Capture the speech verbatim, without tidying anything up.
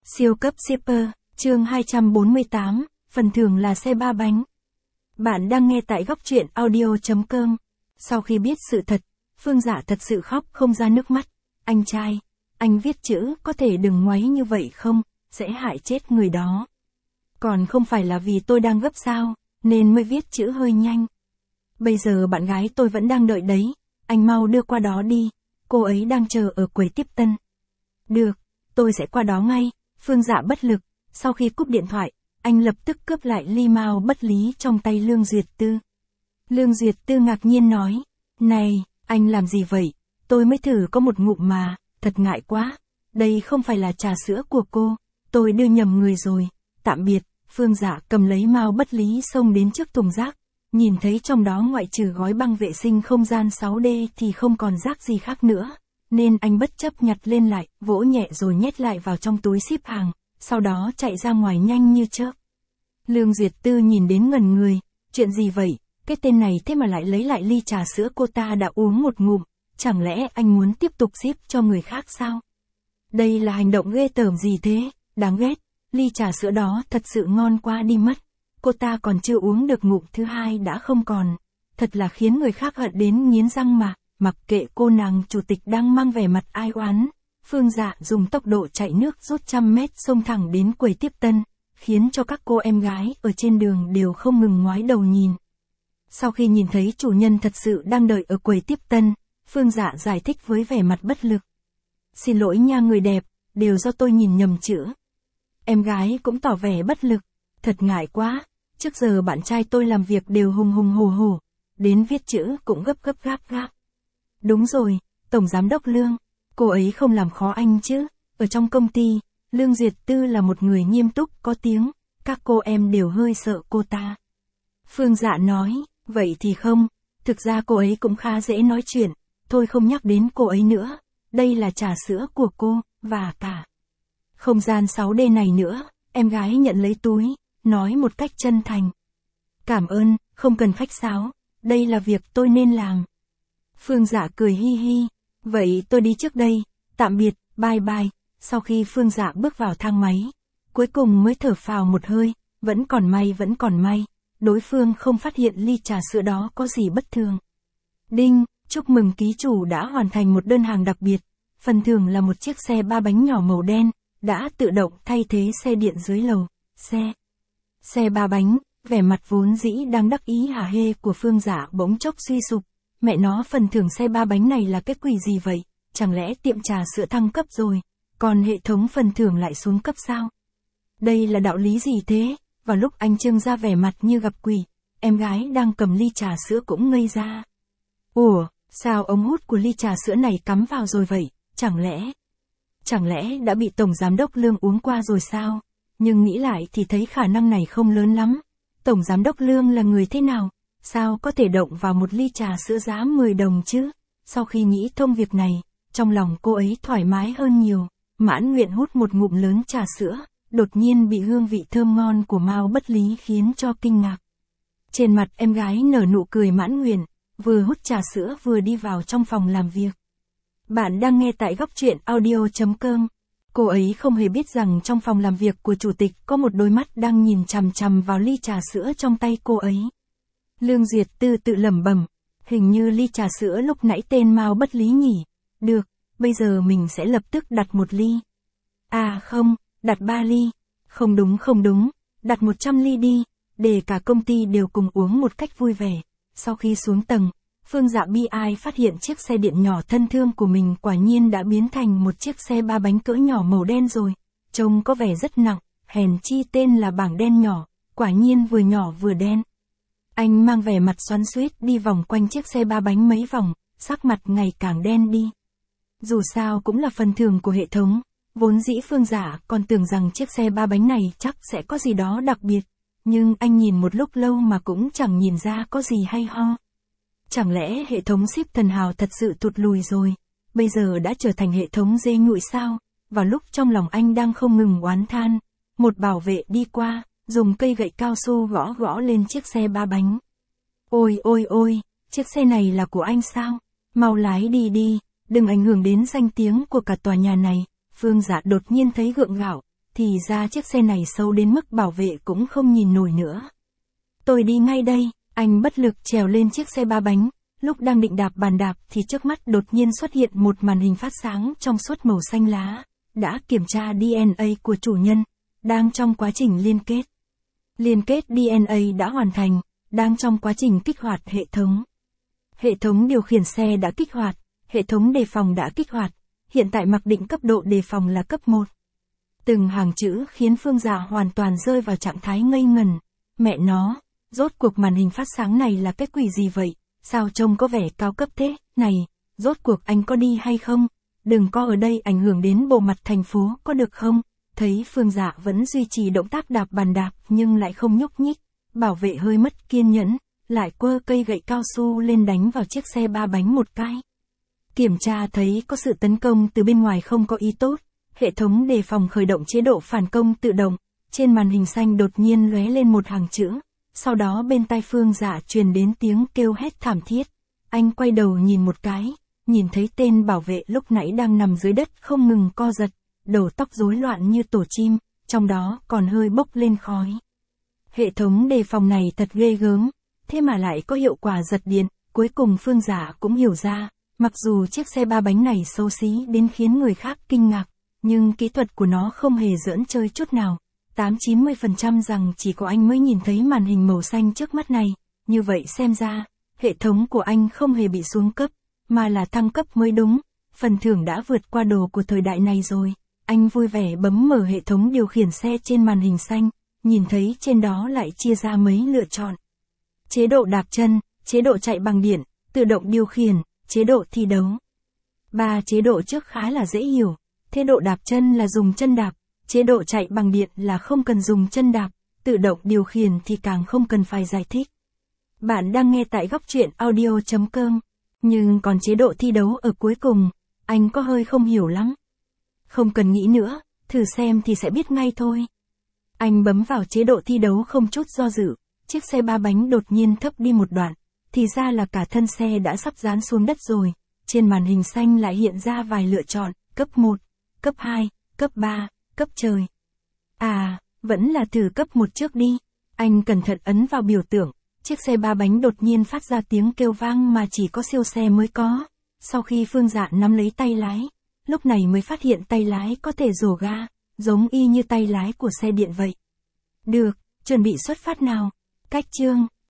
Siêu cấp shipper, chương hai trăm bốn mươi tám, phần thưởng là xe ba bánh. Bạn đang nghe tại góc truyện audio chấm com. Sau khi biết sự thật, Phương Dạ thật sự khóc không ra nước mắt. Anh trai, anh viết chữ có thể đừng ngoáy như vậy không, sẽ hại chết người đó. Còn không phải là vì tôi đang gấp sao, nên mới viết chữ hơi nhanh. Bây giờ bạn gái tôi vẫn đang đợi đấy, anh mau đưa qua đó đi, cô ấy đang chờ ở quầy tiếp tân. Được, tôi sẽ qua đó ngay. Phương Dạ bất lực, sau khi cúp điện thoại, anh lập tức cướp lại ly mao bất lý trong tay Lương Duyệt Tư. Lương Duyệt Tư ngạc nhiên nói, này, anh làm gì vậy? Tôi mới thử có một ngụm mà, thật ngại quá. Đây không phải là trà sữa của cô, tôi đưa nhầm người rồi. Tạm biệt. Phương Dạ cầm lấy mao bất lý xông đến trước thùng rác, nhìn thấy trong đó ngoại trừ gói băng vệ sinh không gian sáu D thì không còn rác gì khác nữa. Nên anh bất chấp nhặt lên lại, vỗ nhẹ rồi nhét lại vào trong túi ship hàng, sau đó chạy ra ngoài nhanh như chớp. Lương Duyệt Tư nhìn đến ngẩn người, chuyện gì vậy, cái tên này thế mà lại lấy lại ly trà sữa cô ta đã uống một ngụm, chẳng lẽ anh muốn tiếp tục ship cho người khác sao? Đây là hành động ghê tởm gì thế, đáng ghét, ly trà sữa đó thật sự ngon quá đi mất, cô ta còn chưa uống được ngụm thứ hai đã không còn, thật là khiến người khác hận đến nghiến răng mà. Mặc kệ cô nàng chủ tịch đang mang vẻ mặt ai oán, Phương Dạ dùng tốc độ chạy nước rút trăm mét xông thẳng đến quầy tiếp tân, khiến cho các cô em gái ở trên đường đều không ngừng ngoái đầu nhìn. Sau khi nhìn thấy chủ nhân thật sự đang đợi ở quầy tiếp tân, Phương Dạ giải thích với vẻ mặt bất lực. Xin lỗi nha người đẹp, đều do tôi nhìn nhầm chữ. Em gái cũng tỏ vẻ bất lực, thật ngại quá, trước giờ bạn trai tôi làm việc đều hùng hùng hổ hổ, đến viết chữ cũng gấp gấp gáp gáp. Đúng rồi, Tổng Giám đốc Lương, cô ấy không làm khó anh chứ, ở trong công ty, Lương Duyệt Tư là một người nghiêm túc có tiếng, các cô em đều hơi sợ cô ta. Phương Dạ nói, vậy thì không, thực ra cô ấy cũng khá dễ nói chuyện, thôi không nhắc đến cô ấy nữa, đây là trà sữa của cô, và cả không gian sáu D này nữa, em gái nhận lấy túi, nói một cách chân thành. Cảm ơn, không cần khách sáo, đây là việc tôi nên làm. Phương Dạ cười hi hi, vậy tôi đi trước đây, tạm biệt, bye bye. Sau khi Phương Dạ bước vào thang máy, cuối cùng mới thở phào một hơi, vẫn còn may vẫn còn may, đối phương không phát hiện ly trà sữa đó có gì bất thường. Đinh, chúc mừng ký chủ đã hoàn thành một đơn hàng đặc biệt, phần thưởng là một chiếc xe ba bánh nhỏ màu đen, đã tự động thay thế xe điện dưới lầu, xe. Xe ba bánh, vẻ mặt vốn dĩ đang đắc ý hả hê của Phương Dạ bỗng chốc suy sụp. Mẹ nó phần thưởng xe ba bánh này là cái quỷ gì vậy, chẳng lẽ tiệm trà sữa thăng cấp rồi, còn hệ thống phần thưởng lại xuống cấp sao? Đây là đạo lý gì thế? Vào lúc anh trưng ra vẻ mặt như gặp quỷ, em gái đang cầm ly trà sữa cũng ngây ra. Ủa, sao ống hút của ly trà sữa này cắm vào rồi vậy, chẳng lẽ... Chẳng lẽ đã bị Tổng Giám đốc Lương uống qua rồi sao? Nhưng nghĩ lại thì thấy khả năng này không lớn lắm. Tổng Giám đốc Lương là người thế nào? Sao có thể động vào một ly trà sữa giá mười đồng chứ? Sau khi nghĩ thông việc này, trong lòng cô ấy thoải mái hơn nhiều, mãn nguyện hút một ngụm lớn trà sữa, đột nhiên bị hương vị thơm ngon của mao bất lý khiến cho kinh ngạc. Trên mặt em gái nở nụ cười mãn nguyện, vừa hút trà sữa vừa đi vào trong phòng làm việc. Bạn đang nghe tại góc truyện audio chấm com. Cô ấy không hề biết rằng trong phòng làm việc của chủ tịch có một đôi mắt đang nhìn chằm chằm vào ly trà sữa trong tay cô ấy. Lương Duyệt Tư tự lẩm bẩm, hình như ly trà sữa lúc nãy tên mao bất lý nhỉ. Được, bây giờ mình sẽ lập tức đặt một ly. À không, đặt ba ly. Không đúng không đúng, đặt một trăm ly đi, để cả công ty đều cùng uống một cách vui vẻ. Sau khi xuống tầng, Phương Dạ bi ai phát hiện chiếc xe điện nhỏ thân thương của mình quả nhiên đã biến thành một chiếc xe ba bánh cỡ nhỏ màu đen rồi. Trông có vẻ rất nặng, hèn chi tên là bảng đen nhỏ, quả nhiên vừa nhỏ vừa đen. Anh mang vẻ mặt xoắn xuýt đi vòng quanh chiếc xe ba bánh mấy vòng, sắc mặt ngày càng đen đi. Dù sao cũng là phần thưởng của hệ thống, vốn dĩ Phương Dạ còn tưởng rằng chiếc xe ba bánh này chắc sẽ có gì đó đặc biệt, nhưng anh nhìn một lúc lâu mà cũng chẳng nhìn ra có gì hay ho. Chẳng lẽ hệ thống ship thần hào thật sự tụt lùi rồi, bây giờ đã trở thành hệ thống dê nhụi sao? Vào lúc trong lòng anh đang không ngừng oán than, một bảo vệ đi qua, dùng cây gậy cao su gõ gõ lên chiếc xe ba bánh. Ôi ôi ôi, chiếc xe này là của anh sao? Mau lái đi đi, đừng ảnh hưởng đến danh tiếng của cả tòa nhà này. Phương Dạ đột nhiên thấy gượng gạo, thì ra chiếc xe này xấu đến mức bảo vệ cũng không nhìn nổi nữa. Tôi đi ngay đây, anh bất lực trèo lên chiếc xe ba bánh, lúc đang định đạp bàn đạp thì trước mắt đột nhiên xuất hiện một màn hình phát sáng trong suốt màu xanh lá, đã kiểm tra đê en a của chủ nhân, đang trong quá trình liên kết. Liên kết đê en a đã hoàn thành, đang trong quá trình kích hoạt hệ thống. Hệ thống điều khiển xe đã kích hoạt, hệ thống đề phòng đã kích hoạt, hiện tại mặc định cấp độ đề phòng là cấp một. Từng hàng chữ khiến Phương Dạ hoàn toàn rơi vào trạng thái ngây ngần. Mẹ nó, rốt cuộc màn hình phát sáng này là cái quỷ gì vậy? Sao trông có vẻ cao cấp thế? Này, rốt cuộc anh có đi hay không? Đừng có ở đây ảnh hưởng đến bộ mặt thành phố có được không? Thấy Phương Dạ vẫn duy trì động tác đạp bàn đạp nhưng lại không nhúc nhích, bảo vệ hơi mất kiên nhẫn, lại quơ cây gậy cao su lên đánh vào chiếc xe ba bánh một cái. Kiểm tra thấy có sự tấn công từ bên ngoài không có ý tốt, hệ thống đề phòng khởi động chế độ phản công tự động, trên màn hình xanh đột nhiên lóe lên một hàng chữ, sau đó bên tai Phương Dạ truyền đến tiếng kêu hét thảm thiết. Anh quay đầu nhìn một cái, nhìn thấy tên bảo vệ lúc nãy đang nằm dưới đất không ngừng co giật, đầu tóc rối loạn như tổ chim, trong đó còn hơi bốc lên khói. Hệ thống đề phòng này thật ghê gớm, thế mà lại có hiệu quả giật điện, cuối cùng Phương Dạ cũng hiểu ra, mặc dù chiếc xe ba bánh này xấu xí đến khiến người khác kinh ngạc, nhưng kỹ thuật của nó không hề giỡn chơi chút nào. tám chín mươi phần trăm rằng chỉ có anh mới nhìn thấy màn hình màu xanh trước mắt này, như vậy xem ra, hệ thống của anh không hề bị xuống cấp, mà là thăng cấp mới đúng, phần thưởng đã vượt qua đồ của thời đại này rồi. Anh vui vẻ bấm mở hệ thống điều khiển xe trên màn hình xanh, nhìn thấy trên đó lại chia ra mấy lựa chọn. Chế độ đạp chân, chế độ chạy bằng điện, tự động điều khiển, chế độ thi đấu. Ba chế độ trước khá là dễ hiểu, chế độ đạp chân là dùng chân đạp, chế độ chạy bằng điện là không cần dùng chân đạp, tự động điều khiển thì càng không cần phải giải thích. Bạn đang nghe tại góc truyện audio chấm com, nhưng còn chế độ thi đấu ở cuối cùng, anh có hơi không hiểu lắm. Không cần nghĩ nữa, thử xem thì sẽ biết ngay thôi. Anh bấm vào chế độ thi đấu không chút do dự, chiếc xe ba bánh đột nhiên thấp đi một đoạn, thì ra là cả thân xe đã sắp dán xuống đất rồi, trên màn hình xanh lại hiện ra vài lựa chọn, cấp một, cấp hai, cấp ba, cấp trời. À, vẫn là thử cấp một trước đi. Anh cẩn thận ấn vào biểu tượng, chiếc xe ba bánh đột nhiên phát ra tiếng kêu vang mà chỉ có siêu xe mới có. Sau khi Phương Dạ nắm lấy tay lái, lúc này mới phát hiện tay lái có thể rồ ga, giống y như tay lái của xe điện vậy. Được, chuẩn bị xuất phát nào. Cách chương